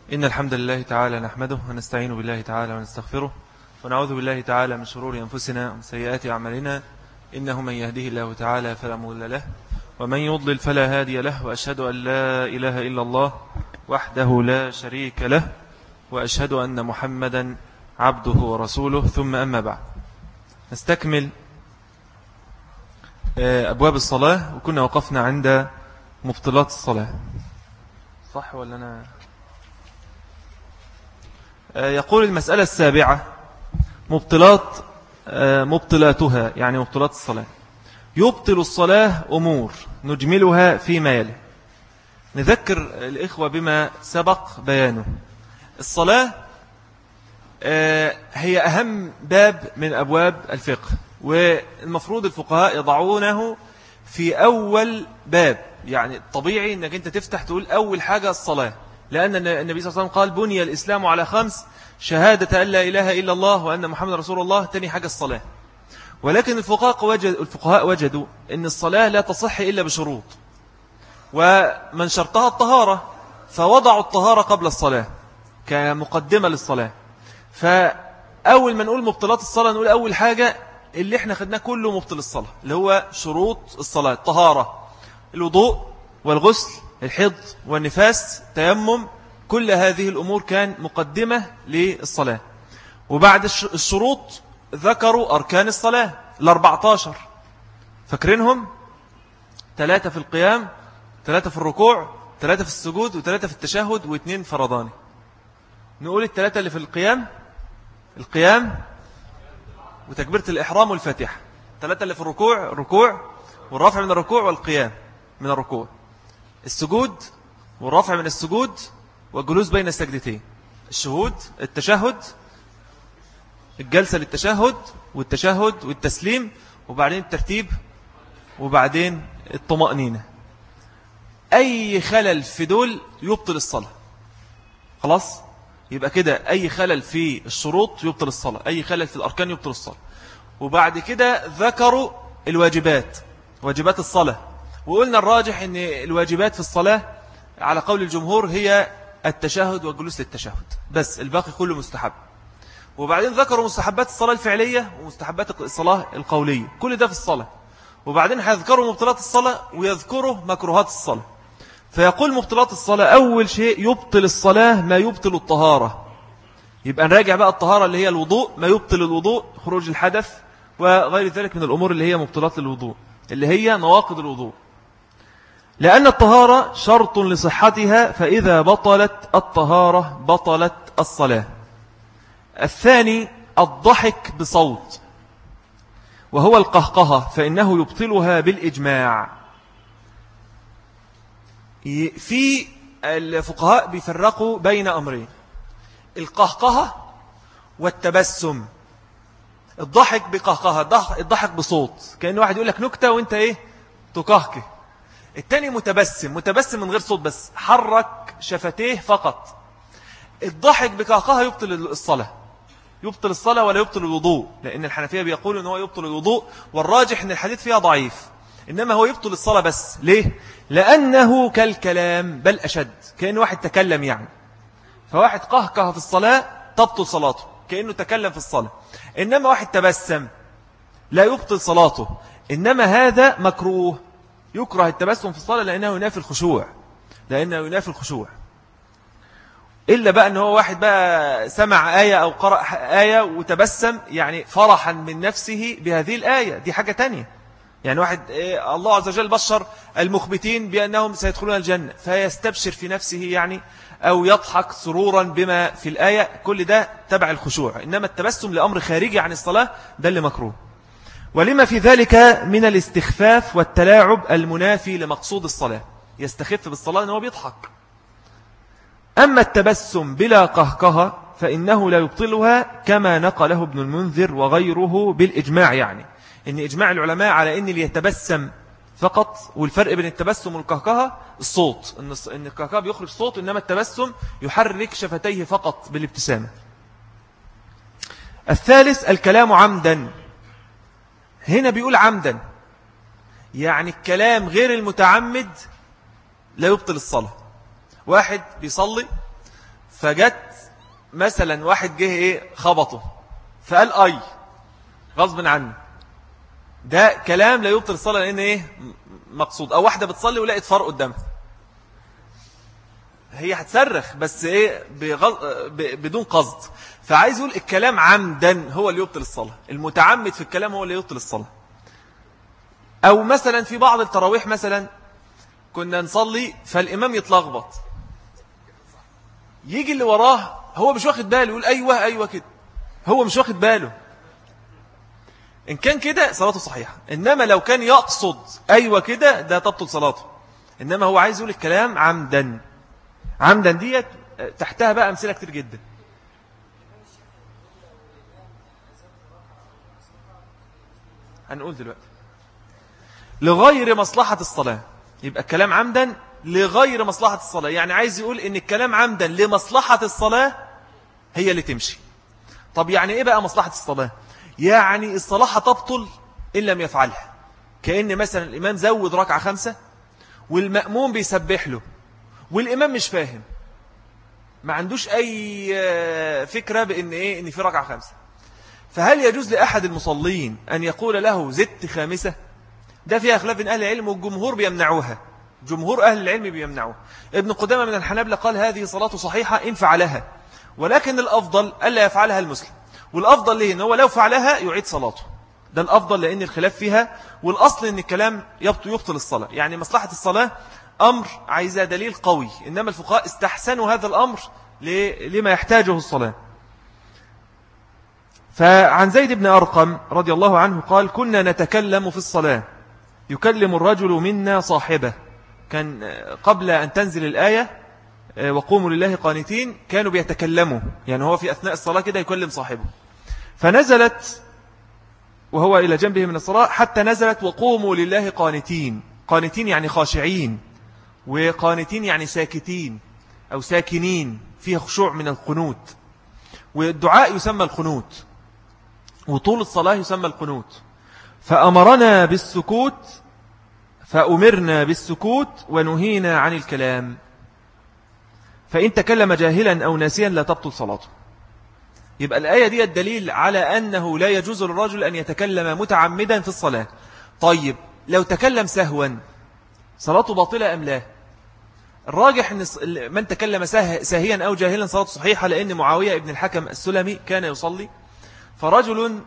إن الحمد لله تعالى نحمده ونستعين بالله تعالى ونستغفره ونعوذ بالله تعالى من شرور أنفسنا ومن سيئات أعمالنا إنه من يهده الله تعالى فلا مضل له ومن يضلل فلا هادي له وأشهد أن لا إله إلا الله وحده لا شريك له وأشهد أن محمدا عبده ورسوله ثم أما بعد نستكمل أبواب الصلاة وكنا وقفنا عند مبطلات الصلاة صح ولا أنا يقول المسألة السابعة مبطلاتها يعني مبطلات الصلاة. يبطل الصلاة أمور نجملها فيما يلي. نذكر الإخوة بما سبق بيانه. الصلاة هي أهم باب من أبواب الفقه، والمفروض الفقهاء يضعونه في أول باب. يعني طبيعي أنك أنت تفتح تقول أول حاجة الصلاة، لأن النبي صلى الله عليه وسلم قال بني الإسلام على 5: شهادة أن لا إله إلا الله وأن محمد رسول الله. تاني حاجة الصلاة. ولكن الفقهاء وجدوا أن الصلاة لا تصح إلا بشروط، ومن شرطها الطهارة، فوضعوا الطهارة قبل الصلاة كمقدمة للصلاة. فأول ما نقول مبطلات الصلاة نقول أول حاجة اللي احنا خدناه كله مبطل الصلاة، اللي هو شروط الصلاة: الطهارة، الوضوء والغسل، الحيض والنفاس، تيمم. كل هذه الأمور كان مقدمة للصلاة. وبعد الشروط ذكروا أركان الصلاة 14. فاكرينهم؟ 3 في القيام، 3 في الركوع، 3 في السجود، و3 في التشهد، و2 فرضاني. نقول 3 اللي في القيام وتكبيرة الإحرام والفاتحة. 3 اللي في الركوع والرفع من الركوع والقيام من الركوع. السجود والرفع من السجود والجلوس بين السجدتين. التشهد، الجلسة للتشهد والتشهد والتسليم، وبعدين الترتيب، وبعدين الطمأنينة. أي خلل في دول يبطل الصلاة. خلاص؟ يبقى كده أي خلل في الشروط يبطل الصلاة، أي خلل في الأركان يبطل الصلاة. وبعد كده ذكروا الواجبات، واجبات الصلاة. وقلنا الراجح أن الواجبات في الصلاة على قول الجمهور هي التشهد والجلوس للتشهد بس، الباقي كله مستحب. وبعدين ذكروا مستحبات الصلاة الفعلية ومستحبات الصلاة القولية، كل ده في الصلاة. وبعدين هيذكروا مبطلات الصلاة ويذكروا مكروهات الصلاة. فيقول مبطلات الصلاة أول شيء يبطل الصلاة ما يبطل الطهارة. يبقى نراجع بقى الطهارة اللي هي الوضوء، ما يبطل الوضوء: خروج الحدث وغير ذلك من الأمور اللي هي مبطلات الوضوء، اللي هي نواقض الوضوء، لأن الطهارة شرط لصحتها، فإذا بطلت الطهارة بطلت الصلاة. الثاني الضحك بصوت، وهو القهقهة، فإنه يبطلها بالإجماع. في الفقهاء بيفرقوا بين أمرين: القهقهة والتبسم. الضحك بقهقهة، الضحك بصوت، كأن واحد يقول لك نكتة وانت تقهقه. التاني متبسم من غير صوت، بس حرك شفتيه فقط. الضحك بقهقهة يبطل الصلاة ولا يبطل الوضوء، لأن الحنفية بيقولوا أنه يبطل الوضوء، والراجح أن الحديث فيها ضعيف. إنما هو يبطل الصلاة بس. ليه؟ لأنه كالكلام، بل أشد، كأن واحد تكلم يعني. فواحد قهقه في الصلاة تبطل صلاته كأنه تكلم في الصلاة. إنما واحد تبسم لا يبطل صلاته، إنما هذا مكروه. يكره التبسم في الصلاة لأنه ينافي الخشوع. إلا بقى أنه واحد بقى سمع آية أو قرأ آية وتبسم، يعني فرحا من نفسه بهذه الآية، دي حاجة تانية. يعني واحد الله عز وجل بشر المخبتين بأنهم سيدخلون الجنة، فيستبشر في نفسه يعني، أو يضحك سرورا بما في الآية. كل ده تبع الخشوع. إنما التبسم لأمر خارجي عن الصلاة ده اللي مكروه، ولما في ذلك من الاستخفاف والتلاعب المنافي لمقصود الصلاة. يستخف بالصلاة أنه بيضحك. أما التبسم بلا قهقهة فإنه لا يبطلها، كما نقله ابن المنذر وغيره بالإجماع. يعني إن إجماع العلماء على إن اللي يتبسم فقط، والفرق بين التبسم والقهقهة الصوت، إن القهقهة بيخرج صوت، إنما التبسم يحرك شفتيه فقط بالابتسامة. الثالث الكلام عمدا. هنا بيقول عمدا، يعني الكلام غير المتعمد لا يبطل الصلاة. واحد بيصلي فجت مثلا واحد جه ايه خبطه فقال اي غصب عنه، ده كلام لا يبطل الصلاة لان ايه مقصود. او واحدة بتصلي ولقيت فار قدامها، هي هتصرخ بس ايه بدون قصد، فعايز يقول الكلام عمدا هو اللي يبطل الصلاة، المتعمد في الكلام هو اللي يبطل الصلاة. او مثلا في بعض التراويح مثلا كنا نصلي فالامام يتلخبط، يجي اللي وراه هو مش واخد باله يقول ايوه ايوه كده، هو مش واخد باله، ان كان كده صلاته صحيحة. انما لو كان يقصد ايوه كده ده تبطل صلاته، انما هو عايز يقول الكلام عمدا. عمدا ديت تحتها بقى امثله كتير جدا. هنقول دلوقتي لغير مصلحة الصلاة، يبقى الكلام عمدا لغير مصلحة الصلاة، يعني عايز يقول ان الكلام عمدا لمصلحة الصلاة هي اللي تمشي. طب يعني ايه بقى مصلحة الصلاة؟ يعني الصلاة تبطل إن لم يفعلها. كأن مثلا الإمام زود ركعة 5 والمأموم بيسبح له والإمام مش فاهم، ما عندوش أي فكرة بأن إيه إن في ركعة 5، فهل يجوز لأحد المصلين أن يقول له زدت 5؟ ده فيها خلاف بين أهل العلم والجمهور بيمنعوها، جمهور أهل العلم بيمنعوها. ابن قدامة من الحنابلة قال هذه صلاة صحيحة إن فعلها، ولكن الأفضل ألا يفعلها المسلم، والأفضل ليه إن هو لو فعلها يعيد صلاته، ده الأفضل لأن الخلاف فيها، والأصل أن الكلام يبطل الصلاة. يعني مصلحة الصلاة أمر عايزة دليل قوي، إنما الفقهاء استحسنوا هذا الأمر لما يحتاجه الصلاة. فعن زيد بن أرقم رضي الله عنه قال كنا نتكلم في الصلاة يكلم الرجل منا صاحبه، كان قبل أن تنزل الآية وقوموا لله قانتين كانوا بيتكلموا، يعني هو في أثناء الصلاة كده يكلم صاحبه، فنزلت وهو إلى جنبه من الصلاة حتى نزلت وقوموا لله قانتين. قانتين يعني خاشعين، وقانتين يعني ساكتين أو ساكنين، فيها خشوع من القنوت، والدعاء يسمى القنوت، وطول الصلاة يسمى القنوت. فأمرنا بالسكوت فأمرنا بالسكوت ونهينا عن الكلام، فإن تكلم جاهلا أو ناسيا لا تبطل صلاته. يبقى الآية دي الدليل على أنه لا يجوز للرجل أن يتكلم متعمدا في الصلاة. طيب لو تكلم سهوا صلاته باطلة أم لا؟ الراجح أن من تكلم ساهيا أو جاهلا صلاته صحيحة، لأن معاوية ابن الحكم السلمي كان يصلي فرجل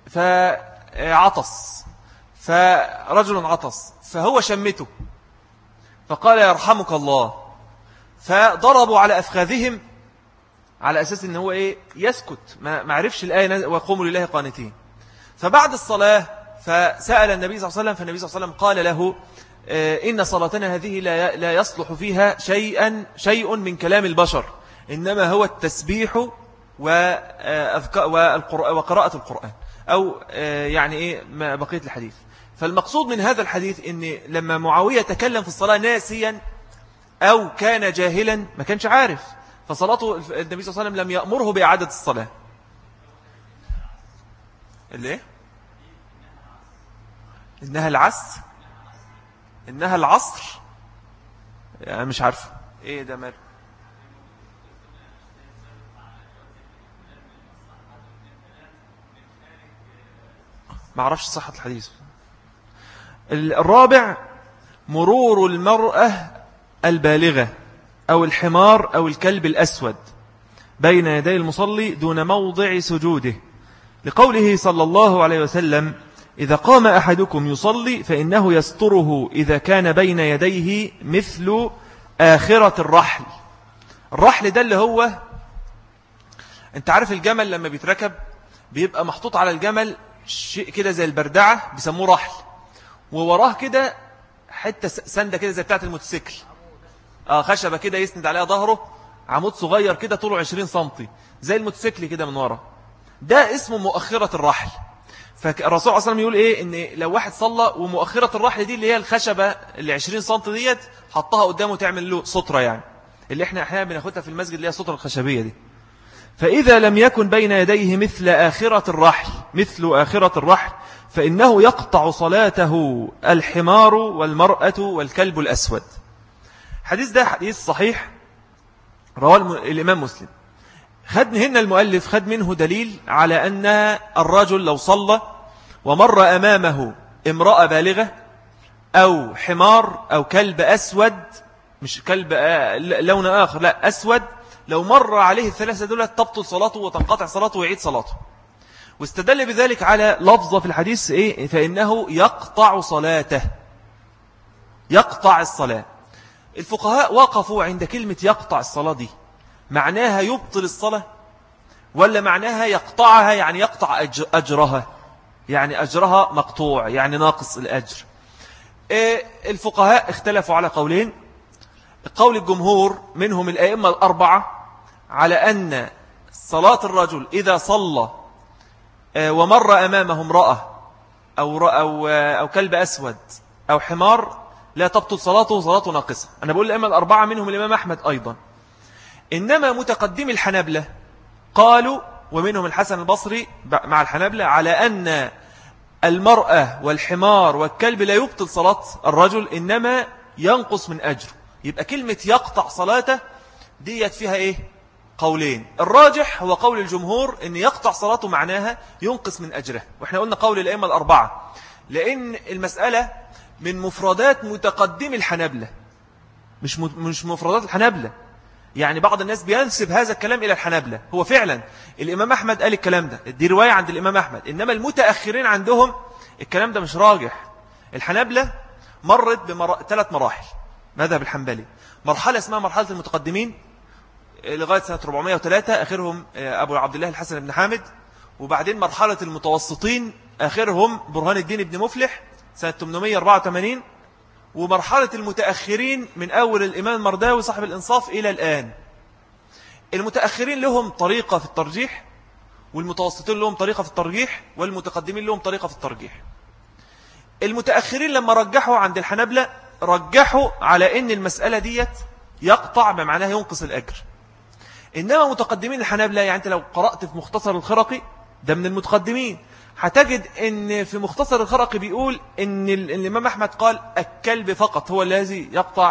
عطس فهو شمته فقال يرحمك الله، فضربوا على أفخاذهم على أساس أنه هو إيه يسكت، ما عرفش الآية وقوموا لله قانتين. فبعد الصلاة فسأل النبي صلى الله عليه وسلم، فالنبي صلى الله عليه وسلم قال له إن صلاتنا هذه لا يصلح فيها شيء من كلام البشر، إنما هو التسبيح وقراءة القرآن، أو يعني إيه ما بقية الحديث. فالمقصود من هذا الحديث إن لما معاوية تكلم في الصلاة ناسيا أو كان جاهلا ما كانش عارف، فصلاته النبي صلى الله عليه وسلم لم يأمره بإعادة الصلاة. اللي إنها العصر يعني مش عارف إيه ده مال، ما عرفش صحة الحديث. الرابع مرور المرأة البالغة أو الحمار أو الكلب الأسود بين يدي المصلي دون موضع سجوده، لقوله صلى الله عليه وسلم إذا قام أحدكم يصلي فإنه يستره إذا كان بين يديه مثل آخرة الرحل. الرحل ده اللي هو أنت عارف الجمل لما بيتركب بيبقى محطوط على الجمل شيء كده زي البردعة بيسموه رحل، ووراه كده حتة سندة كده زي بتاعة الموتوسيكل، خشبة كده يسند عليها ظهره، عمود صغير كده طوله 20 سنتي زي الموتوسيكل كده من ورا، ده اسمه مؤخرة الرحل. فالرسول صلى الله عليه وسلم يقول إيه إن لو واحد صلى ومؤخرة الرحل دي اللي هي الخشبة اللي 20 سنتي ديت حطها قدامه تعمل له سترة، يعني اللي احنا أحيانا بناخدها في المسجد اللي هي السترة الخشبية دي. فإذا لم يكن بين يديه مثل آخرة الرحل فإنه يقطع صلاته الحمار والمرأة والكلب الأسود. حديث ده حديث صحيح رواه الإمام مسلم. خد هنا المؤلف خد منه دليل على أن الرجل لو صلى ومر أمامه امرأة بالغة أو حمار أو كلب أسود، مش كلب لون آخر، لا أسود، لو مر عليه الثلاثة دول تبطل صلاته وتنقطع صلاته ويعيد صلاته. واستدل بذلك على لفظة في الحديث فإنه يقطع صلاته، يقطع الصلاة. الفقهاء وقفوا عند كلمة يقطع الصلاة دي، معناها يبطل الصلاة ولا معناها يقطعها يعني يقطع أجرها، يعني أجرها مقطوع يعني ناقص الأجر. الفقهاء اختلفوا على قولين. قول الجمهور منهم الأئمة الأربعة على أن صلاة الرجل إذا صلى ومر أمامه امرأة أو كلب أسود أو حمار لا تبطل صلاته، صلاته ناقصة. أنا بقول الأئمة الأربعة منهم الإمام أحمد أيضا. إنما متقدم الحنبلة قالوا، ومنهم الحسن البصري مع الحنبلة، على أن المرأة والحمار والكلب لا يبطل صلاة الرجل إنما ينقص من أجره. يبقى كلمة يقطع صلاته ديت فيها قولين. الراجح هو قول الجمهور إن يقطع صلاته معناها ينقص من أجره، وإحنا قلنا قول الأئمة الأربعة لأن المسألة من مفردات متقدم الحنبلة، مش مفردات الحنبلة. يعني بعض الناس بينسب هذا الكلام إلى الحنبلة، هو فعلا الإمام أحمد قال الكلام ده، دي رواية عند الإمام أحمد، إنما المتأخرين عندهم الكلام ده مش راجح. الحنبلة مرت ب3 مراحل مذهب الحنبلي. مرحلة اسمها مرحلة المتقدمين لغاية سنة 403 آخرهم أبو عبد الله الحسن بن حامد، وبعدين مرحلة المتوسطين آخرهم برهان الدين بن مفلح سنة 884، ومرحلة المتأخرين من أول الإمام المرداوي صاحب الإنصاف إلى الآن. المتأخرين لهم طريقة في الترجيح، والمتوسطين لهم طريقة في الترجيح، والمتقدمين لهم طريقة في الترجيح. المتأخرين لما رجحوا عند الحنبلة رجحوا على أن المسألة ديت يقطع بمعناه ينقص الأجر. إنما متقدمين الحنبلة، يعني أنت لو قرأت في مختصر الخرقي ده من المتقدمين، هتجد أن في مختصر الخرقي بيقول أن الإمام أحمد قال الكلب فقط هو الذي يقطع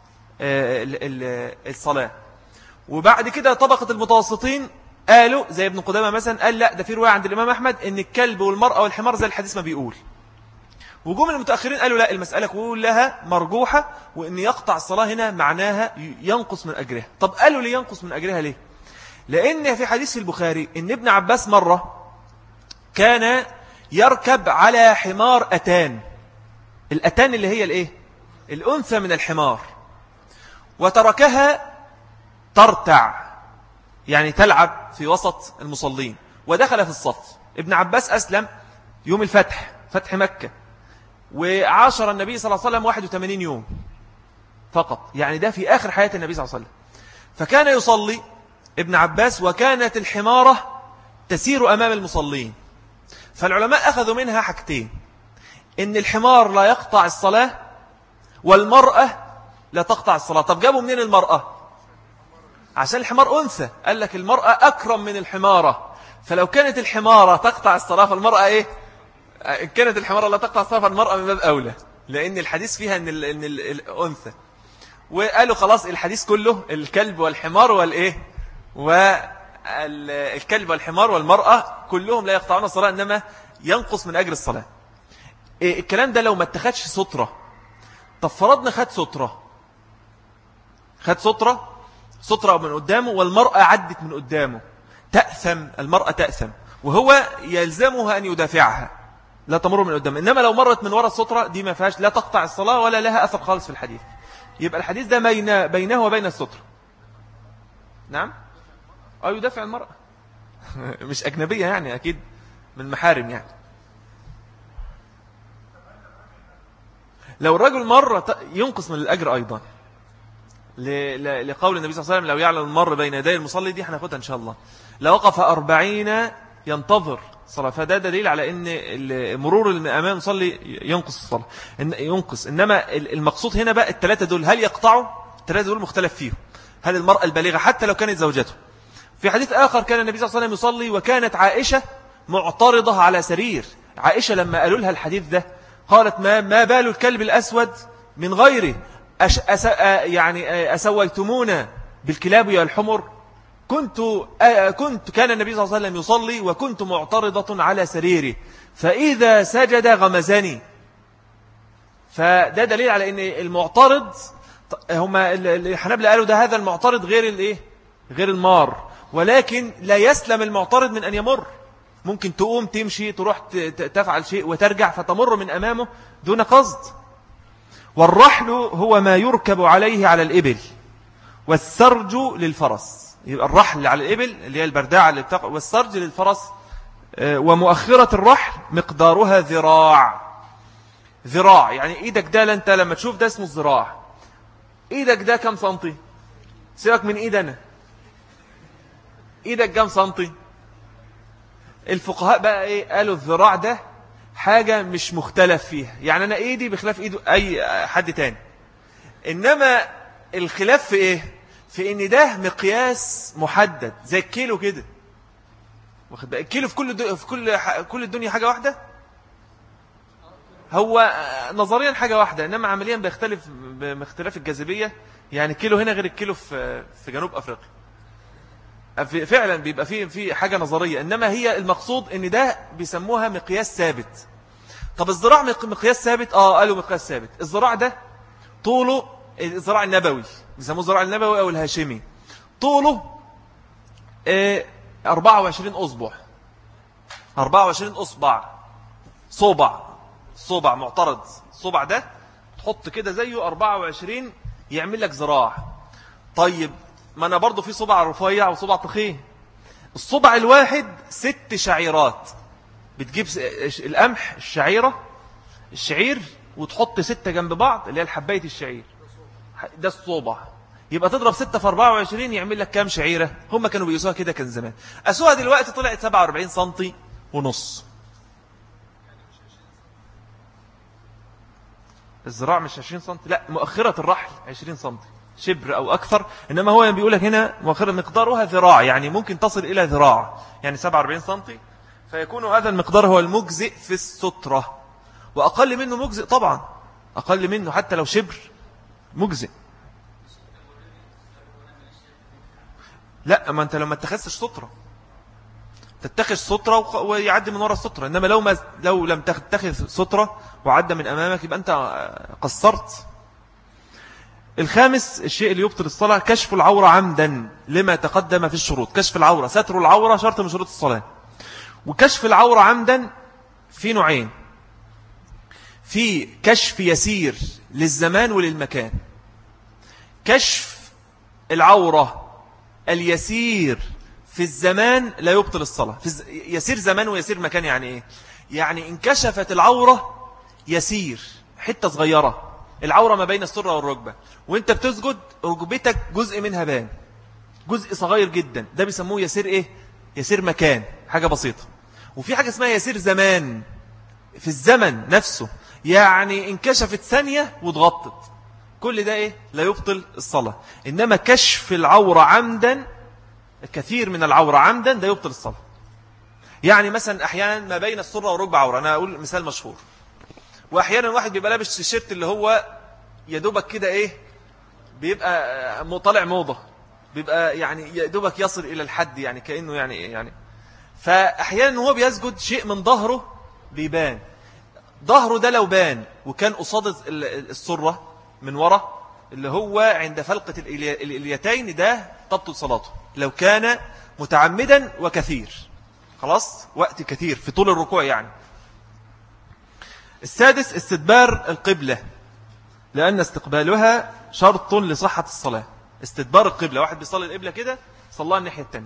الصلاة. وبعد كده طبقة المتوسطين قالوا زي ابن قدامة مثلا قال لا، ده في رواية عند الإمام أحمد أن الكلب والمرأة والحمار زي الحديث ما بيقول. وجوم المتأخرين قالوا لا، المسألة كلها مرجوحة، وأن يقطع الصلاة هنا معناها ينقص من أجرها. طب قالوا لي ينقص من أجرها ليه؟ لأن في حديث في البخاري أن ابن عباس مرة كان يركب على حمار أتان. الأتان اللي هي الأنثى من الحمار، وتركها ترتع يعني تلعب في وسط المصلين، ودخل في الصف. ابن عباس أسلم يوم الفتح، فتح مكة، وعاشر النبي صلى الله عليه وسلم 81 يوم فقط، يعني ده في آخر حياة النبي صلى الله عليه وسلم. فكان يصلي ابن عباس وكانت الحمارة تسير أمام المصلين. فالعلماء أخذوا منها حاجتين، إن الحمار لا يقطع الصلاة والمرأة لا تقطع الصلاة. طب جابوا منين المرأة؟ عشان الحمار أنثى، قال لك المرأة أكرم من الحمارة، فلو كانت الحمارة تقطع الصلاة فالمرأة إن كانت الحمارة لا تقطع الصلاة فالمرأة من باب أولى، لأن الحديث فيها إن الأنثى. وقالوا خلاص الحديث كله الكلب والحمار والكلب والحمار والمرأة كلهم لا يقطعون الصلاة، إنما ينقص من أجر الصلاة. الكلام ده لو ما اتخدش سترة. طب فرضنا خد سترة من قدامه والمرأة عدت من قدامه، المرأة تأثم، وهو يلزمها أن يدافعها لا تمر من قدامه. إنما لو مرت من وراء السترة دي ما فيهاش لا تقطع الصلاة ولا لها أثر خالص في الحديث. يبقى الحديث ده بينه وبين السترة. نعم، يدافع المرأة مش أجنبية يعني، أكيد من محارم يعني. لو الرجل مرة ينقص من الأجر أيضا، لقول النبي صلى الله عليه وسلم لو يعلم المر بين يدي المصلي، دي هناخدها إن شاء الله، لوقف 40 ينتظر صلاة. فده دليل على أن مرور أمام المصلي ينقص الصلاة، ينقص. إنما المقصود هنا بقى الثلاثة دول هل يقطعوا؟ الثلاثة دول مختلف فيهم. هل المرأة البالغة حتى لو كانت زوجته؟ في حديث آخر كان النبي صلى الله عليه وسلم يصلي وكانت عائشة معترضة على سرير. عائشة لما قالوا لها الحديث ده قالت ما بال الكلب الأسود من غيره يعني أسويتمونا بالكلاب والحمر كان النبي صلى الله عليه وسلم يصلي وكنت معترضة على سريره فإذا سجد غمزني. فده دليل على أن المعترض هما الحنابلة قالوا ده هذا المعترض غير المار، ولكن لا يسلم المعترض من أن يمر. ممكن تقوم تمشي تروح تفعل شيء وترجع فتمر من أمامه دون قصد. والرحل هو ما يركب عليه على الإبل، والسرج للفرس. يبقى الرحل على الإبل اللي هي البرداعة اللي والسرج للفرس. ومؤخرة الرحل مقدارها ذراع، يعني إيدك ده أنت لما تشوف ده اسمه الذراع. إيدك ده كم سنتي؟ سيبك من إيد أنا، إيدك كم سنتي؟ الفقهاء بقى قالوا الذراع ده حاجة مش مختلف فيها، يعني أنا إيدي بخلاف إيد أي حد تاني. إنما الخلاف في إيه؟ في إن ده مقياس محدد زي الكيلو كده. واخد بقى الكيلو في كل الدنيا حاجة واحدة. هو نظريا حاجة واحدة، إنما عمليا بيختلف باختلاف الجاذبية. يعني كيلو هنا غير الكيلو في جنوب أفريقيا. فعلا بيبقى في حاجة نظرية، إنما هي المقصود إن ده بيسموها مقياس ثابت. طب الذراع مقياس ثابت؟ قالوا مقياس ثابت. الذراع ده طوله الذراع النبوي، بيسموه الذراع النبوي أو الهاشمي، طوله 24 أصبع. 24 أصبع، صوبع معترض. الصوبع ده تحط كده زيه 24 يعمل لك ذراع. طيب ما أنا برضو في صبع رفيع وصبع تخين. الصبع الواحد 6 شعيرات. بتجيب القمح الشعير وتحط 6 جنب بعض اللي هي الحباية الشعير، ده الصبع. يبقى تضرب 6 في 24 يعمل لك كام شعيرة؟ هم كانوا بيقيسوها كده كان زمان. قاسوها دلوقتي طلعت 47 سنتي ونص. الذراع مش 20 سنتي، لا، مؤخرة الرحل 20 سنتي، شبر أو أكثر. إنما هو بيقولك هنا مؤخرة مقدارها ذراع، يعني ممكن تصل إلى ذراع، يعني 47 سنتي. فيكون هذا المقدار هو المجزئ في السترة، وأقل منه مجزئ طبعا، أقل منه حتى لو شبر مجزئ. لا، ما أنت لما اتخذتش سترة تتخذ سترة ويعدي من وراء السترة. إنما لو لم تتخذ سترة وعدى من أمامك يبقى أنت قصرت. الخامس الشيء اللي يبطل الصلاة كشف العورة عمدا لما تقدم في الشروط. كشف العورة، ستر العورة شرط من شروط الصلاة. وكشف العورة عمدا في نوعين: في كشف يسير للزمان وللمكان. كشف العورة اليسير في الزمان لا يبطل الصلاة. يسير زمان ويسير مكان يعني إيه؟ يعني انكشفت العورة يسير، حتة صغيرة، العورة ما بين السرة والركبة، وانت بتسجد ركبتك جزء منها بان، جزء صغير جدا، ده بيسموه يسير إيه؟ يسير مكان، حاجة بسيطة. وفي حاجة اسمها يسير زمان، في الزمن نفسه، يعني انكشفت ثانية واتغطت، كل ده إيه؟ لا يبطل الصلاة. إنما كشف العورة عمدا، الكثير من العورة عمدا، ده يبطل الصلاة. يعني مثلا أحيانا ما بين السرة والركبة عورة، أنا أقول مثال مشهور. وأحيانا واحد بيبقى لابس الشيرت اللي هو يدوبك كده إيه، بيبقى مطلع موضة، بيبقى يعني يدوبك يصل إلى الحد، يعني كأنه يعني فأحيانا هو بيسجد شيء من ظهره بيبان. ظهره ده لو بان وكان قصاد السرة من وراء اللي هو عند فلقة الإليتين، ده تبطل صلاته لو كان متعمدا وكثير، خلاص وقت كثير في طول الركوع يعني. السادس استدبار القبلة، لأن استقبالها شرط لصحة الصلاة. استدبار القبلة، واحد بيصلي القبلة كده صلى الناحية التانية.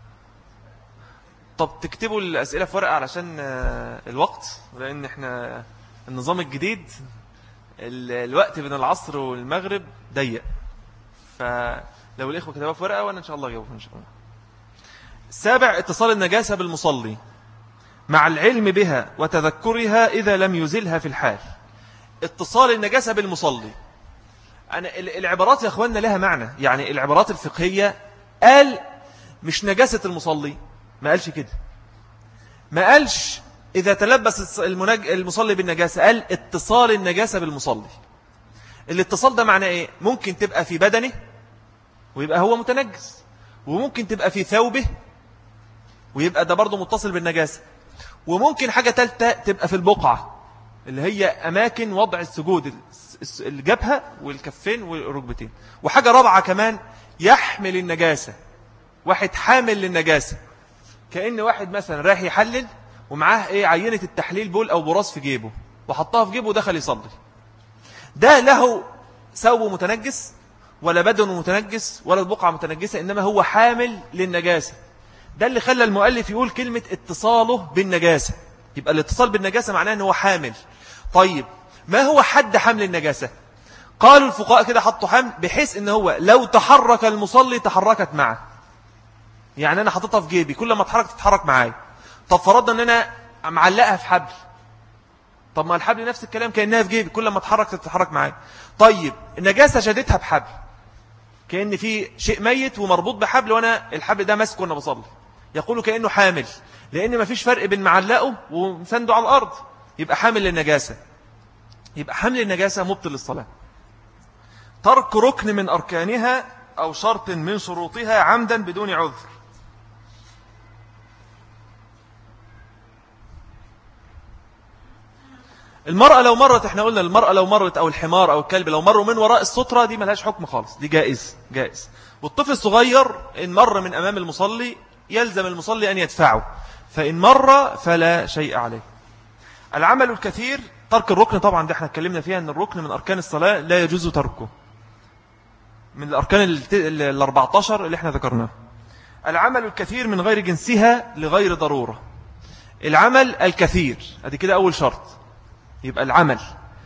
طب تكتبوا الأسئلة في ورقة علشان الوقت، لأن احنا النظام الجديد الوقت بين العصر والمغرب ضيق، فلو الإخوة كتبوا في ورقة وأنا إن شاء الله أجاوبهم إن شاء الله. السابع اتصال النجاسة بالمصلي مع العلم بها وتذكرها إذا لم يزلها في الحال. اتصال النجاسة بالمصلي، العبارات يا أخواننا لها معنى، يعني العبارات الفقهية قال مش نجاسة المصلي، ما قالش كده، ما قالش إذا تلبس المصلي بالنجاسة، قال اتصال النجاسة بالمصلي. الاتصال ده معناه إيه؟ ممكن تبقى في بدنه ويبقى هو متنجس، وممكن تبقى في ثوبه ويبقى ده برضو متصل بالنجاسة، وممكن حاجة تالتة تبقى في البقعة اللي هي أماكن وضع السجود، الجبهة والكفين والركبتين. وحاجة رابعة كمان يحمل النجاسة، واحد حامل للنجاسة، كأن واحد مثلا رايح يحلل ومعاه عينة التحليل بول أو براس في جيبه وحطها في جيبه ودخل يصلي، ده له ثوبه متنجس ولا بدنه متنجس ولا البقعة متنجسة، إنما هو حامل للنجاسة. ده اللي خلى المؤلف يقول كلمة اتصاله بالنجاسة، يبقى الاتصال بالنجاسة معناه أنه حامل. طيب ما هو حد حمل النجاسة؟ قالوا الفقهاء كده حطوا حمل بحيث أنه هو لو تحرك المصلي تحركت معه، يعني أنا حطيتها في جيبي كل ما اتحرك تتحرك معاي. طب فرضنا أن أنا معلقها في حبل، طب ما الحبل نفس الكلام كأنها في جيبي كل ما اتحرك تتحرك معاي. طيب النجاسة شدتها بحبل، كأن في شيء ميت ومربوط بحبل وأنا الحبل ده ماسكه وأنا بصلي، يقولوا كأنه حامل، لأن ما فيش فرق بين معلقه ومسنده على الأرض، يبقى حامل للنجاسة. يبقى حمل النجاسة مبطل للصلاة. ترك ركن من أركانها أو شرط من شروطها عمدا بدون عذر. المرأة لو مرت، احنا قلنا المرأة لو مرت أو الحمار أو الكلب لو مروا من وراء السترة دي ملهاش حكم خالص، دي جائز. والطفل الصغير إن مر من أمام المصلي يلزم المصلي أن يدفعه، فإن مر فلا شيء عليه. العمل الكثير، ترك الركن طبعا ده احنا اتكلمنا فيها أن الركن من أركان الصلاة لا يجوز تركه، من الأركان 14 اللي احنا ذكرناه. العمل الكثير من غير جنسها لغير ضرورة. العمل الكثير ادي كده أول شرط، يبقى العمل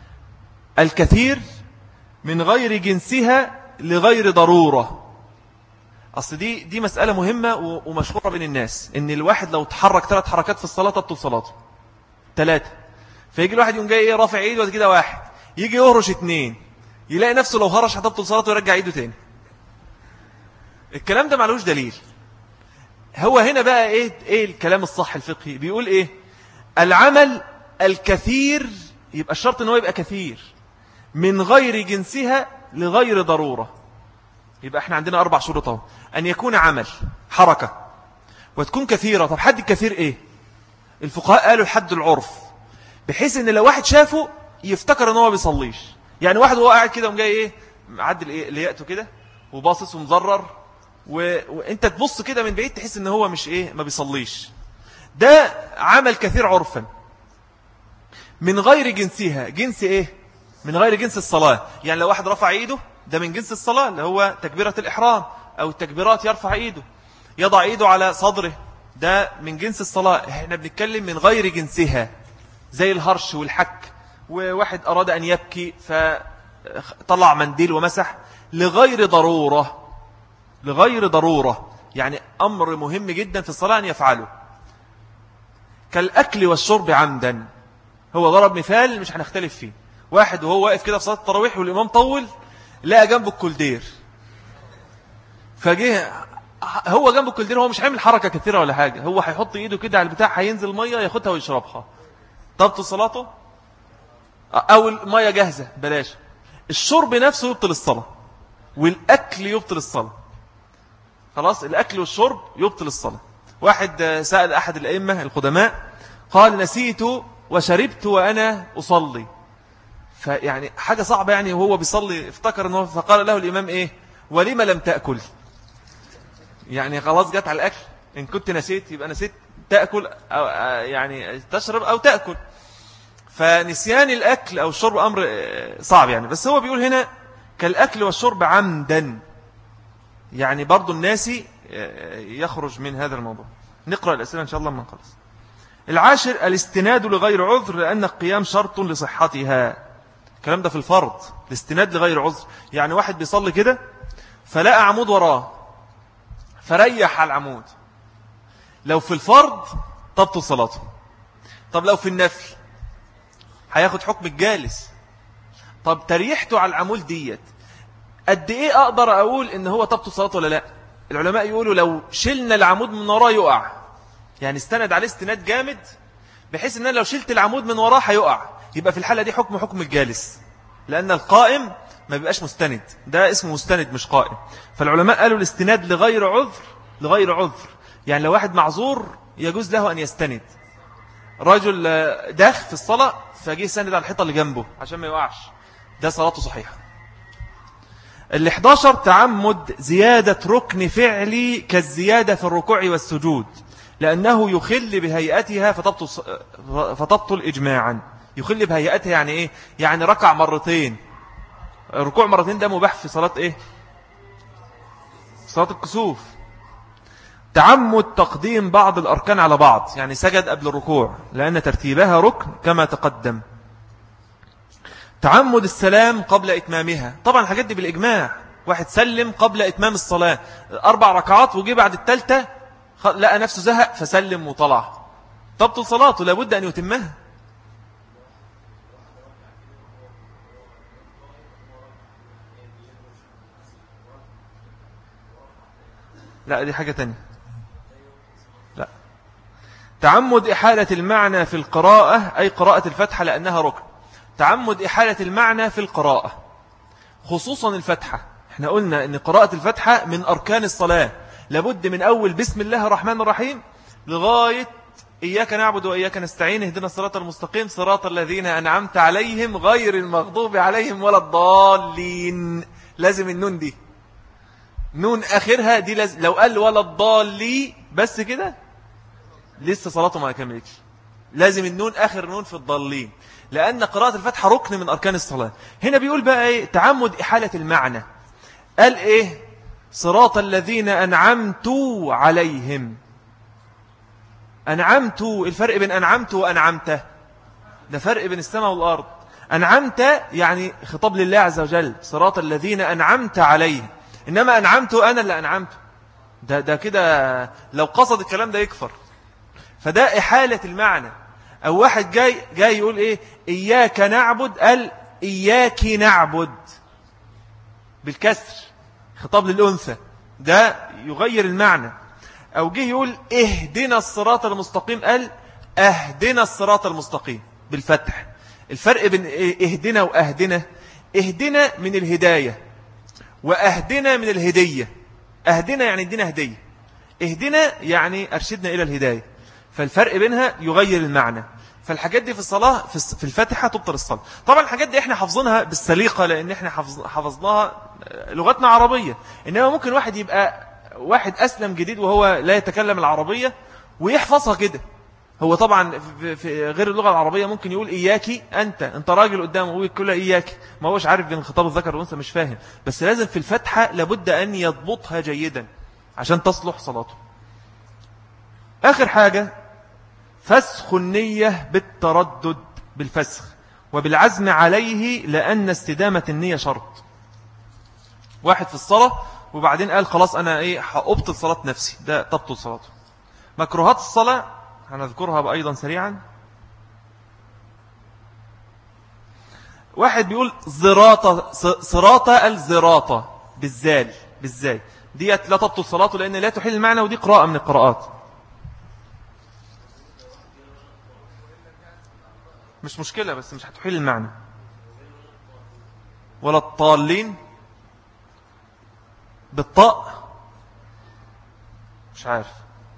الكثير من غير جنسها لغير ضرورة. أصل دي مسألة مهمة ومشهورة بين الناس، إن الواحد لو تحرك 3 حركات في الصلاة تبطل صلاته 3. فيجي الواحد يوم جاي رافع ايده وكده كده 1، يجي يهرش 2، يلاقي نفسه لو هرش هتبطل صلاته ويرجع ايده تاني. الكلام ده معلوش دليل. هو هنا بقى ايه الكلام الصح الفقهي؟ بيقول ايه؟ العمل الكثير، يبقى الشرط ان هو يبقى كثير من غير جنسها لغير ضرورة. يبقى احنا عندنا 4 شروط اهو، ان يكون عمل حركة وتكون كثيرة. طب حد الكثير ايه؟ الفقهاء قالوا الحد العرف، بحيث ان لو واحد شافه يفتكر ان هو بيصليش. يعني واحد وهو قاعد كده وجاي معدل لياقته كده وباصص ومزرر وانت تبص كده من بعيد تحس ان هو مش ما بيصليش. ده عمل كثير عرفا من غير جنسها. جنس من غير جنس الصلاة. يعني لو واحد رفع ايده ده من جنس الصلاة، اللي هو تكبيرة الإحرام أو التكبيرات، يرفع ايده يضع ايده على صدره، ده من جنس الصلاة. احنا بنتكلم من غير جنسها، زي الهرش والحك، وواحد أراد أن يبكي فطلع منديل ومسح لغير ضرورة. لغير ضرورة يعني أمر مهم جدا في الصلاة أن يفعله. كالأكل والشرب عمدا، هو ضرب مثال مش هنختلف فيه. واحد وهو واقف كده في صلاة التراويح والإمام طول، لقى جنبه الكولدير، فجه هو جنبه الكولدير، هو مش هيعمل حركة كثيرة ولا حاجة، هو هيحط ايده كده على البتاع، هينزل مية ياخدها ويشربها، تبطل صلاته. أو المية جاهزة بلاش. الشرب نفسه يبطل الصلاة، والأكل يبطل الصلاة. خلاص، الأكل والشرب يبطل الصلاة. واحد سأل أحد الأئمة القدماء قال: نسيت وشربت وأنا أصلي. فيعني حاجة صعبة، يعني وهو بيصلي افتكر أنه، فقال له الإمام: ولما لم تأكل؟ يعني خلاص جت على الأكل، إن كنت نسيت يبقى نسيت تأكل أو يعني تشرب أو تأكل. فنسيان الأكل أو الشرب أمر صعب يعني. بس هو بيقول هنا كالأكل والشرب عمدا، يعني برضو الناسي يخرج من هذا الموضوع. نقرأ الأسئلة إن شاء الله ما نخلص. 10 الاستناد لغير عذر، لأن القيام شرط لصحتها. الكلام ده في الفرض، الاستناد لغير عذر. يعني واحد بيصلي كده فلقى عمود وراه فريح على العمود، لو في الفرض تبطل صلاته. طب لو في النفل هياخد حكم الجالس. طب تريحته على العمود ديت قد ايه اقدر اقول ان هو تبطل صلاته ولا لا؟ العلماء يقولوا لو شلنا العمود من وراه يقع، يعني استند عليه استناد جامد بحيث ان لو شلت العمود من وراه هيقع، يبقى في الحالة دي حكم الجالس، لان القائم ما بيبقاش مستند، ده اسمه مستند مش قائم. فالعلماء قالوا الاستناد لغير عذر، لغير عذر يعني لو واحد معذور يجوز له أن يستند. رجل داخ في الصلاة فجيه سند على الحيطة اللي جنبه عشان ما يوقعش، ده صلاته صحيحة. 11 تعمد زيادة ركن فعلي كالزيادة في الركوع والسجود لأنه يخل بهيئتها فتبطل إجماعا. يخل بهيئتها يعني إيه؟ يعني ركع مرتين، الركوع مرتين ده مباح في صلاة إيه؟ صلاة الكسوف. تعمد تقديم بعض الأركان على بعض، يعني سجد قبل الركوع لأن ترتيبها ركن كما تقدم. تعمد السلام قبل إتمامها، طبعا الحاجات دي بالإجماع، واحد سلم قبل إتمام الصلاة 4 ركعات وجي بعد الثالثة لقى نفسه زهق فسلم وطلع، تبطل صلاته، لابد أن يتمها. لا دي حاجة تانية. لا، تعمد إحالة المعنى في القراءة أي قراءة الفتحة لأنها ركن. تعمد إحالة المعنى في القراءة خصوصا الفتحة، احنا قلنا ان قراءة الفتحة من أركان الصلاة، لابد من أول بسم الله الرحمن الرحيم لغاية إياك نعبد وإياك نستعين اهدنا الصراط المستقيم صراط الذين أنعمت عليهم غير المغضوب عليهم ولا الضالين. لازم النون دي، نون آخرها دي لازم، لو قال ولا الضالي بس كده لسه صلاته ما كملتش، لازم النون آخر نون في الضالين، لأن قراءة الفتحة ركن من أركان الصلاة. هنا بيقول بقى إيه؟ تعمد إحالة المعنى. قال إيه؟ صراط الذين أنعمت عليهم. أنعمت، الفرق بين أنعمت وأنعمت ده فرق بين السماء والأرض. أنعمت يعني خطاب لله عز وجل، صراط الذين أنعمت عليهم، إنما أنعمت أنا اللي أنعمت، ده كده لو قصد الكلام ده يكفر. فده إحالة المعنى. أو واحد جاي يقول إيه؟ إياك نعبد، قال إياك نعبد بالكسر، خطاب للأنثى، ده يغير المعنى. أو جه يقول اهدنا الصراط المستقيم، قال اهدنا الصراط المستقيم بالفتح. الفرق بين اهدنا وأهدنا، اهدنا من الهداية وأهدنا من الهدية. أهدنا يعني ادينا هدية، اهدنا يعني أرشدنا إلى الهداية، فالفرق بينها يغير المعنى. فالحاجات دي في الصلاة في الفاتحة تبطل الصلاة. طبعا الحاجات دي احنا حافظينها بالسليقة لأن احنا حفظناها لغتنا عربية، إنما ممكن واحد يبقى واحد أسلم جديد وهو لا يتكلم العربية ويحفظها كده. هو طبعا في غير اللغة العربية ممكن يقول إياكي أنت راجل قدامه ويقول كله إياكي، ما هوش عارف بين خطاب الذكر والأنثى، مش فاهم. بس لازم في الفتحة لابد أن يضبطها جيدا عشان تصلح صلاته. آخر حاجة فسخ النية بالتردد بالفسخ وبالعزم عليه لأن استدامة النية شرط. واحد في الصلاة وبعدين قال خلاص أنا هأبطل صلاة نفسي، ده تبطل صلاته. مكروهات الصلاة هنذكرها أيضا سريعا. واحد بيقول صراطة الزراطة بالزال ديت لا تبطل صلاته لأن لا تحيل المعنى، ودي قراءة من القراءات مش مشكلة، بس مش هتحيل المعنى. ولا الطالين بالطاء، مش عارف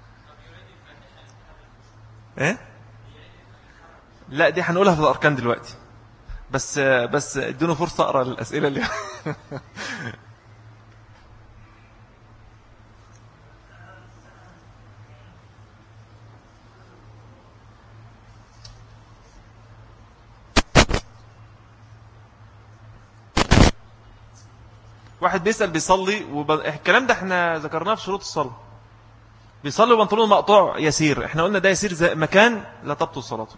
ايه. لا دي هنقولها في الأركان دلوقتي، بس ادونا فرصة أقرأ الأسئلة اللي واحد بيسأل بيصلي الكلام ده احنا ذكرناه في شروط الصلاة. بيصلي وبنطلون مقطوع يسير، احنا قلنا ده يسير زي مكان لا تبطل صلاته.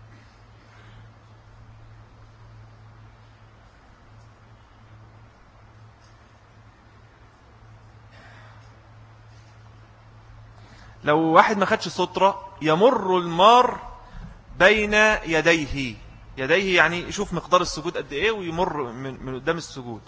لو واحد ما خدش سترة يمر المار بين يديه يعني يشوف مقدار السجود قد ايه ويمر من قدام السجود.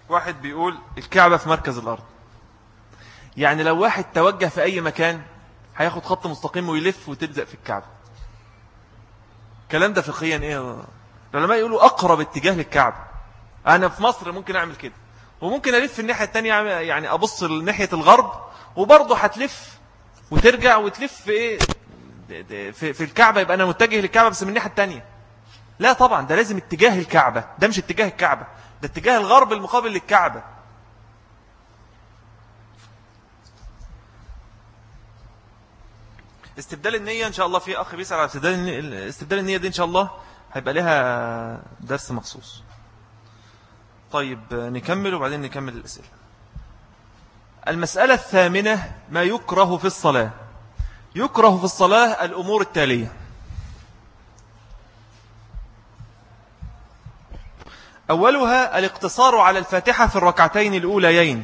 واحد بيقول الكعبة في مركز الأرض، يعني لو واحد توجه في أي مكان هياخد خط مستقيم ويلف وتلزق في الكعبة. الكلام ده فقهيا إيه؟ العلماء يقولوا أقرب اتجاه للكعبة. أنا في مصر ممكن أعمل كده، وممكن ألف الناحية التانية، يعني أبص لناحية الغرب وبرضه هتلف وترجع وتلف إيه في الكعبة، يبقى أنا متجه للكعبة بس من الناحية التانية. لا طبعا، ده لازم اتجاه الكعبة، ده مش اتجاه الكعبة، ده اتجاه الغرب المقابل للكعبة. استبدال النية إن شاء الله، في أخ بيسأل على استبدال النية دي إن شاء الله هيبقى لها درس مخصوص. طيب نكمل وبعدين نكمل الأسئلة. المسألة الثامنة ما يكره في الصلاة. يكره في الصلاة الأمور التالية: أولها الاقتصار على الفاتحة في الركعتين الأوليين،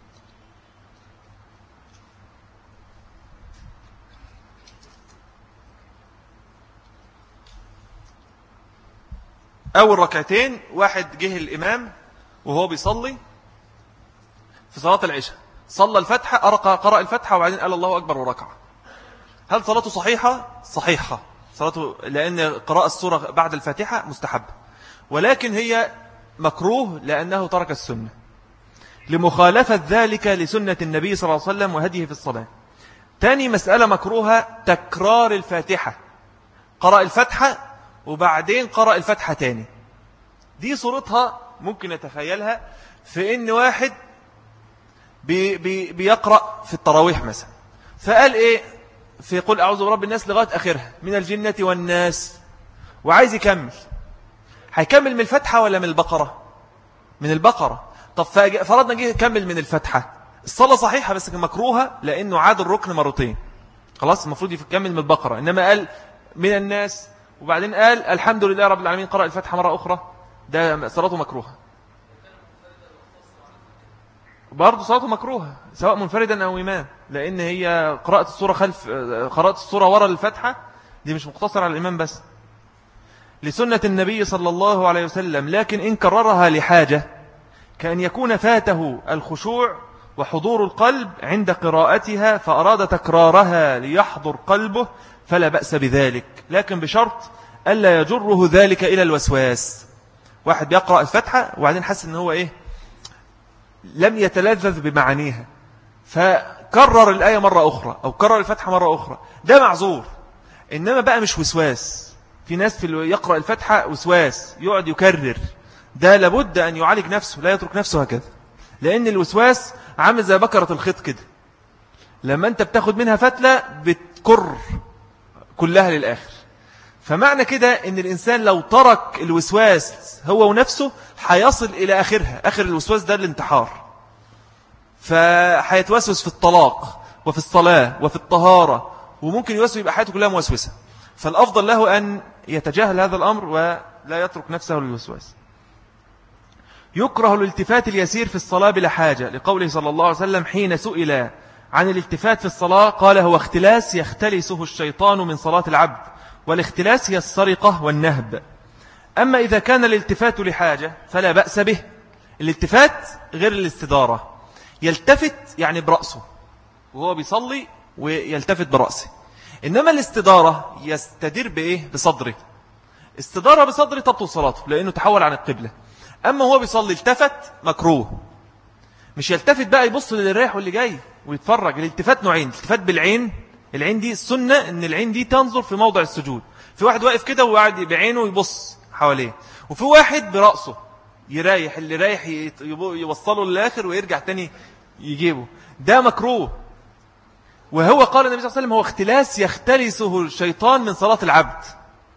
أول ركعتين واحد جه الإمام وهو بيصلي في صلاة العشاء، صلى الفتحة، قرأ الفتحة وبعدين قال الله أكبر وركع. هل صلاته صحيحة؟ صحيحة صلاته، لأن قراءة السورة بعد الفاتحة مستحب، ولكن هي مكروه لأنه ترك السنة لمخالفة ذلك لسنة النبي صلى الله عليه وسلم وهديه في الصلاة. تاني مسألة مكروهة تكرار الفاتحة، قرأ الفتحة وبعدين قرأ الفتحة تاني. دي صورتها ممكن نتخيلها في إن واحد بيقرأ في التراويح مثلا، فقال إيه في قل أعوذ برب الناس لغاية آخرها من الجنة والناس، وعايز يكمل، هيكمل من الفتحة ولا من البقرة؟ من البقرة. طب فرضنا جه يكمل من الفتحة، الصلاة صحيحة بس مكروهة لأنه عاد الركن مرتين، خلاص المفروض يكمل من البقرة، إنما قال من الناس وبعدين قال الحمد لله رب العالمين، قرأ الفتحة مرة أخرى، ده صلاته مكروهة. برضه صلاته مكروهة سواء منفردا أو إمام، لأن هي قراءة السورة وراء الفتحة دي مش مقتصرة على الإمام بس، لسنة النبي صلى الله عليه وسلم. لكن إن كررها لحاجة كأن يكون فاته الخشوع وحضور القلب عند قراءتها فأراد تكرارها ليحضر قلبه فلا بأس بذلك، لكن بشرط ألا يجره ذلك إلى الوسواس. واحد بيقرأ الفتحة وبعدين حس إن هو إيه لم يتلذذ بمعانيها فكرر الآية مرة أخرى أو كرر الفتحة مرة أخرى، ده معذور. إنما بقى مش وسواس، في ناس في يقرأ الفتحة وسواس يقعد يكرر، ده لابد أن يعالج نفسه، لا يترك نفسه هكذا، لأن الوسواس عامل زي بكرة الخيط كده، لما أنت بتاخد منها فتلة بتكر كلها للآخر. فمعنى كده أن الإنسان لو ترك الوسواس هو ونفسه حيصل إلى آخرها، آخر الوسواس ده الانتحار، فحيتوسوس في الطلاق وفي الصلاة وفي الطهارة، وممكن يوسوس يبقى حياته كلها موسوسة. فالأفضل له أن يتجاهل هذا الأمر ولا يترك نفسه للوسواس. يكره الالتفات اليسير في الصلاة بلا حاجة، لقوله صلى الله عليه وسلم حين سئل عن الالتفات في الصلاة قال هو اختلاس يختلسه الشيطان من صلاة العبد، والاختلاس هي السرقة والنهب. أما إذا كان الالتفات لحاجة فلا بأس به. الالتفات غير الاستدارة، يلتفت يعني برأسه وهو بيصلي ويلتفت برأسه، إنما الاستدارة يستدير بإيه؟ بصدره. استدارة بصدره تبطل صلاته لأنه تحول عن القبلة. أما هو بيصلي التفت مكروه، مش يلتفت بقى يبص للرايح واللي جاي ويتفرج. الالتفات نوعين: الالتفات بالعين، العين دي السنة ان العين دي تنظر في موضع السجود، في واحد واقف كده وقاعد بعينه يبص حواليه، وفي واحد برأسه يريح، اللي رايح يوصله للآخر ويرجع تاني يجيبه، ده مكروه. وهو قال النبي صلى الله عليه وسلم هو اختلاس يختلسه الشيطان من صلاة العبد.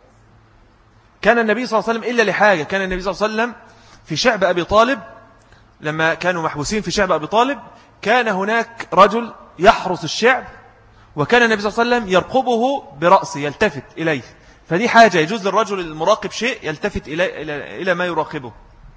كان النبي صلى الله عليه وسلم إلا لحاجة، كان النبي صلى الله عليه وسلم في شعب أبي طالب، لما كانوا محبوسين في شعب أبي طالب كان هناك رجل يحرس الشعب، وكان النبي صلى الله عليه وسلم يرقبه برأسه يلتفت إليه، فدي حاجة يجوز للرجل المراقب شيء يلتفت إلى ما يراقبه.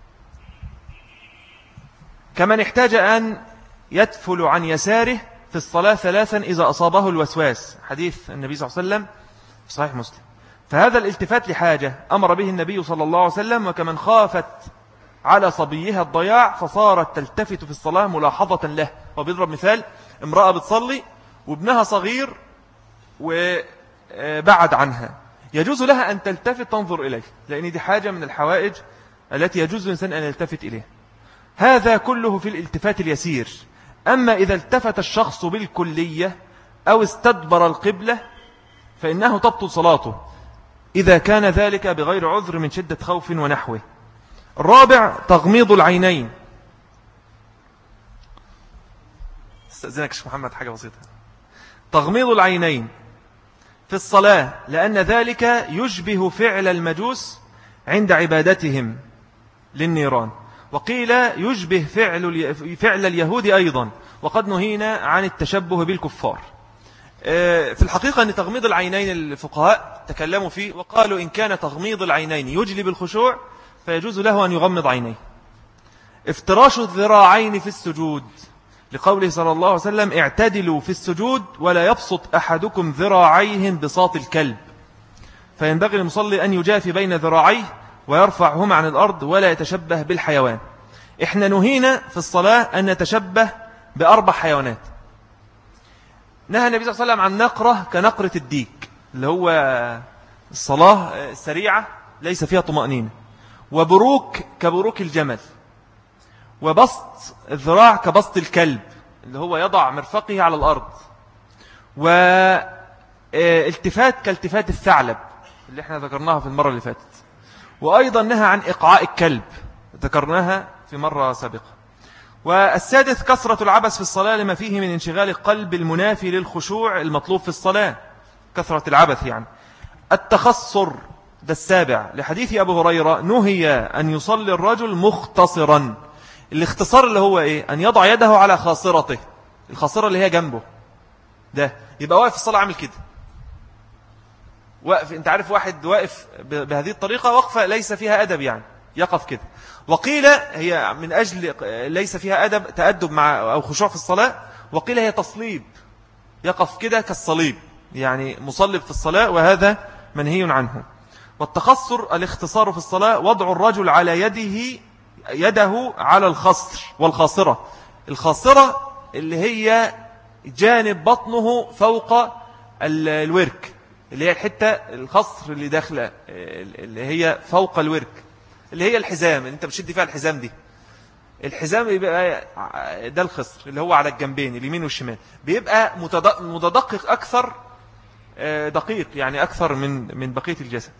كمن احتاج أن يدفل عن يساره في الصلاة 3 إذا أصابه الوسواس، حديث النبي صلى الله عليه وسلم في صحيح مسلم. فهذا الالتفات لحاجة أمر به النبي صلى الله عليه وسلم. وكمن خافت على صبيها الضياع فصارت تلتفت في الصلاة ملاحظة له. وبيضرب مثال امرأة بتصلي وابنها صغير وبعد عنها، يجوز لها أن تلتفت تنظر إليه، لأن دي حاجة من الحوائج التي يجوز الإنسان أن يلتفت إليه. هذا كله في الالتفات اليسير. أما إذا التفت الشخص بالكلية أو استدبر القبلة فإنه تبطل صلاته إذا كان ذلك بغير عذر من شدة خوف ونحوه. الرابع تغميض العينين. استأذنك شيخ محمد حاجة بسيطة. تغميض العينين في الصلاة لأن ذلك يشبه فعل المجوس عند عبادتهم للنيران، وقيل يشبه فعل اليهود أيضا، وقد نهينا عن التشبه بالكفار. في الحقيقة أن تغميض العينين الفقهاء تكلموا فيه وقالوا إن كان تغميض العينين يجلب الخشوع فيجوز له أن يغمض عينيه. افتراش الذراعين في السجود لقوله صلى الله عليه وسلم اعتدلوا في السجود ولا يبسط أحدكم ذراعيه بساط الكلب، فينبغي المصلي أن يجافي بين ذراعيه ويرفعهما عن الأرض ولا يتشبه بالحيوان. إحنا نهينا في الصلاة أن نتشبه بأربع حيوانات. نهى النبي صلى الله عليه وسلم عن نقرة كنقرة الديك اللي هو الصلاة سريعة ليس فيها طمأنينة، وبروك كبروك الجمل، وبسط الذراع كبسط الكلب اللي هو يضع مرفقه على الأرض، والتفات كالتفات الثعلب اللي احنا ذكرناها في المرة اللي فاتت، وأيضا نهى عن إقعاء الكلب ذكرناها في مرة سابقة. والسادس كثرة العبث في الصلاة لما فيه من انشغال القلب المنافي للخشوع المطلوب في الصلاة، كثرة العبث يعني. التخصر ده السابع لحديث أبو هريرة نهي أن يصلي الرجل مختصرا. الاختصار اللي هو إيه؟ أن يضع يده على خاصرته، الخاصرة اللي هي جنبه ده، يبقى واقف في الصلاة عامل كده واقف. انت عارف واحد واقف بهذه الطريقة وقفة ليس فيها أدب يعني يقف كده. وقيل هي من أجل ليس فيها أدب تأدب مع أو خشوع في الصلاة، وقيل هي تصليب يقف كده كالصليب يعني مصلب في الصلاة، وهذا منهي عنه. والتخصر الاختصار في الصلاة وضع الرجل على يده على الخصر والخاصرة. الخاصرة اللي هي جانب بطنه فوق الورك، اللي هي الحتة الخصر اللي داخله اللي هي فوق الورك، اللي هي الحزام اللي انت بتشد فيها الحزام دي. الحزام يبقى ده الخصر اللي هو على الجنبين اليمين والشمال، بيبقى متدقق أكثر، دقيق يعني أكثر من بقية الجسد.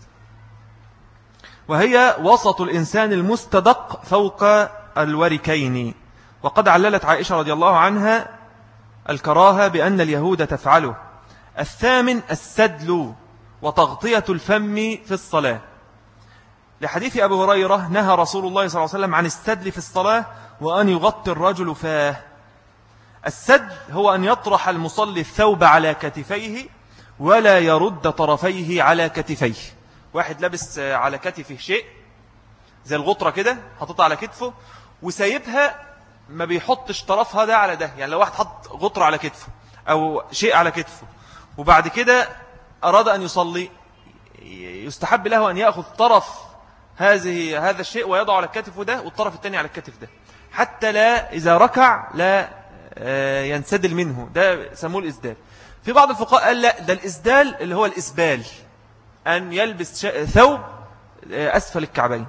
وهي وسط الإنسان المستدق فوق الوركين. وقد عللت عائشة رضي الله عنها الكراهة بأن اليهود تفعله. الثامن السدل وتغطية الفم في الصلاة لحديث أبو هريرة نهى رسول الله صلى الله عليه وسلم عن السدل في الصلاة وأن يغطي الرجل فاه. السدل هو أن يطرح المصلي الثوب على كتفيه ولا يرد طرفيه على كتفيه. واحد لابس على كتفه شيء زي الغطرة كده حطتها على كتفه وسايبها، ما بيحطش طرفها ده على ده. يعني لو واحد حط غطرة على كتفه أو شيء على كتفه وبعد كده أراد أن يصلي، يستحب له أن يأخذ طرف هذا الشيء ويضع على الكتف ده والطرف الثاني على الكتف ده، حتى لا إذا ركع لا ينسدل منه. ده سموه الإسدال. في بعض الفقهاء قال لا، ده الإسدال اللي هو الإسبال، أن يلبس ثوب أسفل الكعبين،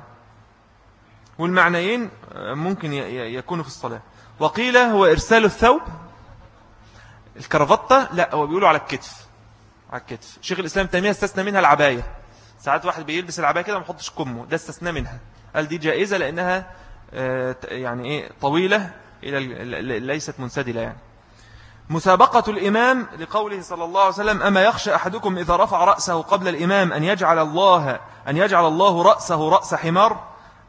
والمعنيين ممكن يكونوا في الصلاة. وقيل هو إرسال الثوب. الكرافتة لا، هو بيقولوا على الكتف، على الكتف. شيخ الإسلام تيمية استثنى منها العباية. ساعات واحد بيلبس العباية كده ما يحطش كمه، ده استثنى منها، قال دي جائزة لأنها يعني إيه طويلة ليست منسدلة يعني. مسابقة الإمام لقوله صلى الله عليه وسلم أما يخشى أحدكم إذا رفع رأسه قبل الإمام أن يجعل الله رأسه رأس حمار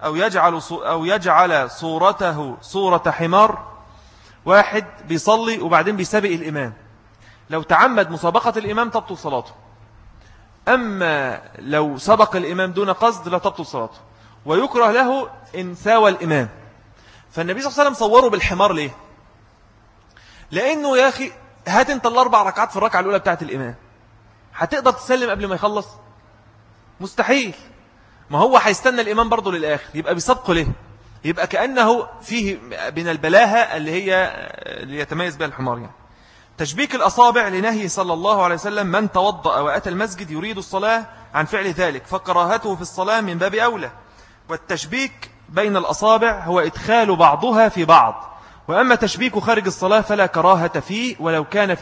أو يجعل صورته صورة حمار. واحد بيصلي وبعدين بيسابق الإمام، لو تعمد مسابقة الإمام تبطل صلاته. أما لو سبق الإمام دون قصد لا تبطل صلاته، ويكره له إن ساوى الإمام. فالنبي صلى الله عليه وسلم صوروا بالحمار ليه؟ لأنه يا أخي هات انت الأربع ركعات في الركعة الأولى بتاعت الإمام، هتقدر تسلم قبل ما يخلص؟ مستحيل. ما هو هيستنى الإمام برضه للآخر، يبقى بيسبقه ليه؟ يبقى كأنه فيه من البلاهة اللي يتميز بها الحمار يعني. تشبيك الأصابع لنهي صلى الله عليه وسلم من توضأ وأتى المسجد يريد الصلاة عن فعل ذلك، فكراهته في الصلاة من باب أولى. والتشبيك بين الأصابع هو إدخال بعضها في بعض، وأما تشبيك خارج الصلاة فلا كراهة فيه ولو كان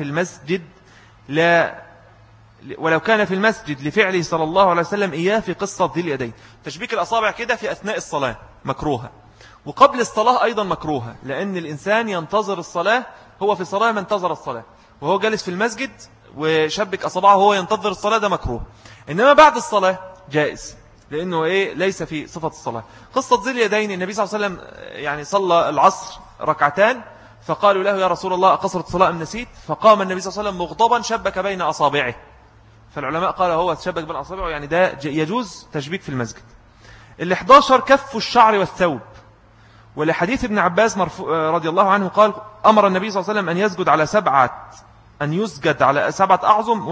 في المسجد لفعله صلى الله عليه وسلم إياه في قصة ذي اليدين. تشبيك الأصابع كده في أثناء الصلاة مكروهة، وقبل الصلاة أيضا مكروهة، لأن الإنسان ينتظر الصلاة، هو في صلاة من انتظر الصلاة وهو جالس في المسجد وشبك أصابعه وهو ينتظر الصلاة، ده مكروه. إنما بعد الصلاة جائز، لأنه ليس في صفة الصلاة. قصة ذي اليدين، النبي صلى الله عليه وسلم يعني صلى العصر ركعتان، فقالوا له يا رسول الله أقصرت الصلاة أم نسيت؟ فقام النبي صلى الله عليه وسلم مغضبا شبك بين أصابعه، فالعلماء قالوا هو تشبك بين أصابعه، يعني ده يجوز تشبيك في المسجد. 11 كف الشعر والثوب، ولحديث ابن عباس رضي الله عنه قال أمر النبي صلى الله عليه وسلم أن يسجد على 7 أعظم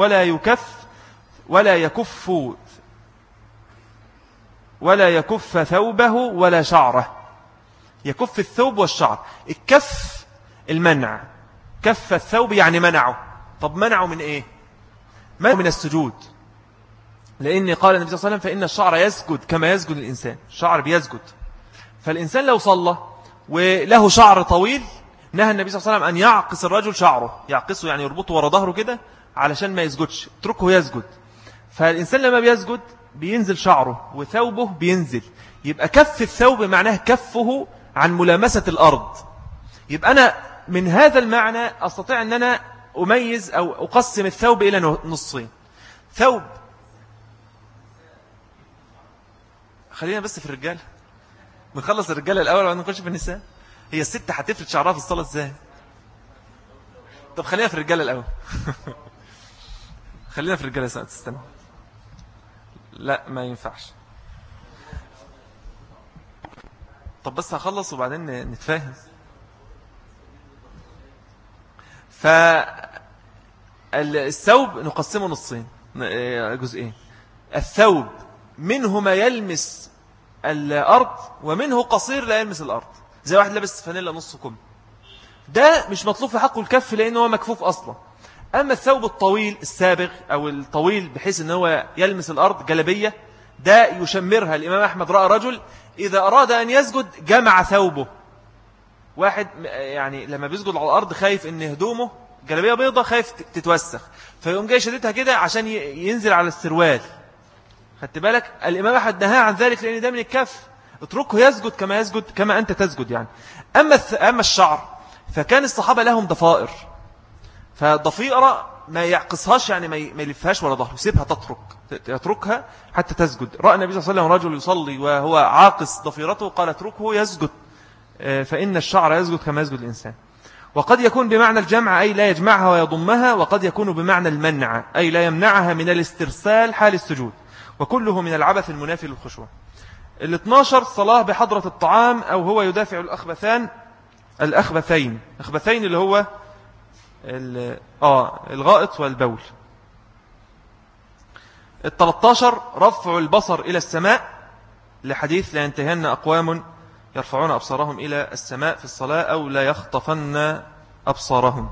ولا يكف ثوبه ولا شعره. يكف الثوب والشعر. الكف المنع، كف الثوب يعني منعه. طب منعه من إيه؟ منعه من السجود، لأن قال النبي صلى الله عليه وسلم فإن الشعر يسجد كما يسجد الإنسان، الشعر بيسجد. فالإنسان لو صلى وله شعر طويل، نهى النبي صلى الله عليه وسلم أن يعقص الرجل شعره، يعقصه يعني يربطه ورا ظهره كده علشان ما يسجدش، اتركه يسجد. فالإنسان لما بيسجد بينزل شعره وثوبه بينزل، يبقى كف الثوب معناه كفه عن ملامسة الأرض. يبقى أنا من هذا المعنى أستطيع أن أنا أميز أو أقسم الثوب إلى نصين. ثوب، خلينا بس في الرجال، بنخلص الرجال الأول وبعدين نخش في النساء. هي الست هتفرد شعرها في الصلاة ازاي؟ طب خلينا في الرجال الأول. خلينا في الرجال الأول، تستنى. لا ما ينفعش. طب بس هخلص وبعدين نتفاهم. فالثوب نقسمه نصين، جزئين. الثوب منه ما يلمس الأرض ومنه قصير لا يلمس الأرض، زي واحد لابس فانيلا نص كم، ده مش مطلوب في حقه الكف لأنه هو مكفوف أصلا. أما الثوب الطويل السابغ أو الطويل بحيث أنه يلمس الأرض، جلبية، ده يشمرها. الإمام أحمد رأى رجل إذا أراد أن يسجد جمع ثوبه. واحد يعني لما بيسجد على الأرض خايف أن هدومه جلبية بيضة خايف تتوسخ، فيقوم جاي شدتها كده عشان ينزل على السروال. خدت بالك؟ الإمام أحمد نهى عن ذلك لأن ده من الكف، اتركه يسجد كما أنت تسجد يعني. أما الشعر فكان الصحابة لهم ضفائر، فضفيرة ما يعقصهاش يعني ما يلفهاش ولا ظهره، يسيبها يتركها حتى تسجد. رأى النبي صلى الله عليه وسلم رجل يصلي وهو عاقص ضفيرته، قال اتركه يسجد فإن الشعر يسجد كما يسجد الإنسان. وقد يكون بمعنى الجمع أي لا يجمعها ويضمها، وقد يكون بمعنى المنع أي لا يمنعها من الاسترسال حال السجود، وكله من العبث المنافي للخشوع. 12 صلاة بحضرة الطعام أو هو يدافع الأخبثين اللي هو الغائط والبول. 13 رفع البصر إلى السماء، لحديث لا ينتهن أقوام يرفعون أبصارهم إلى السماء في الصلاة أو لا يخطفن أبصارهم.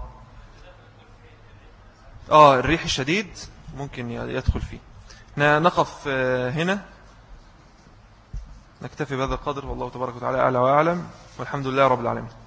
الريح الشديد ممكن يدخل فيه. نقف هنا، نكتفي بهذا القدر، والله تبارك وتعالى أعلى وأعلم، والحمد لله رب العالمين.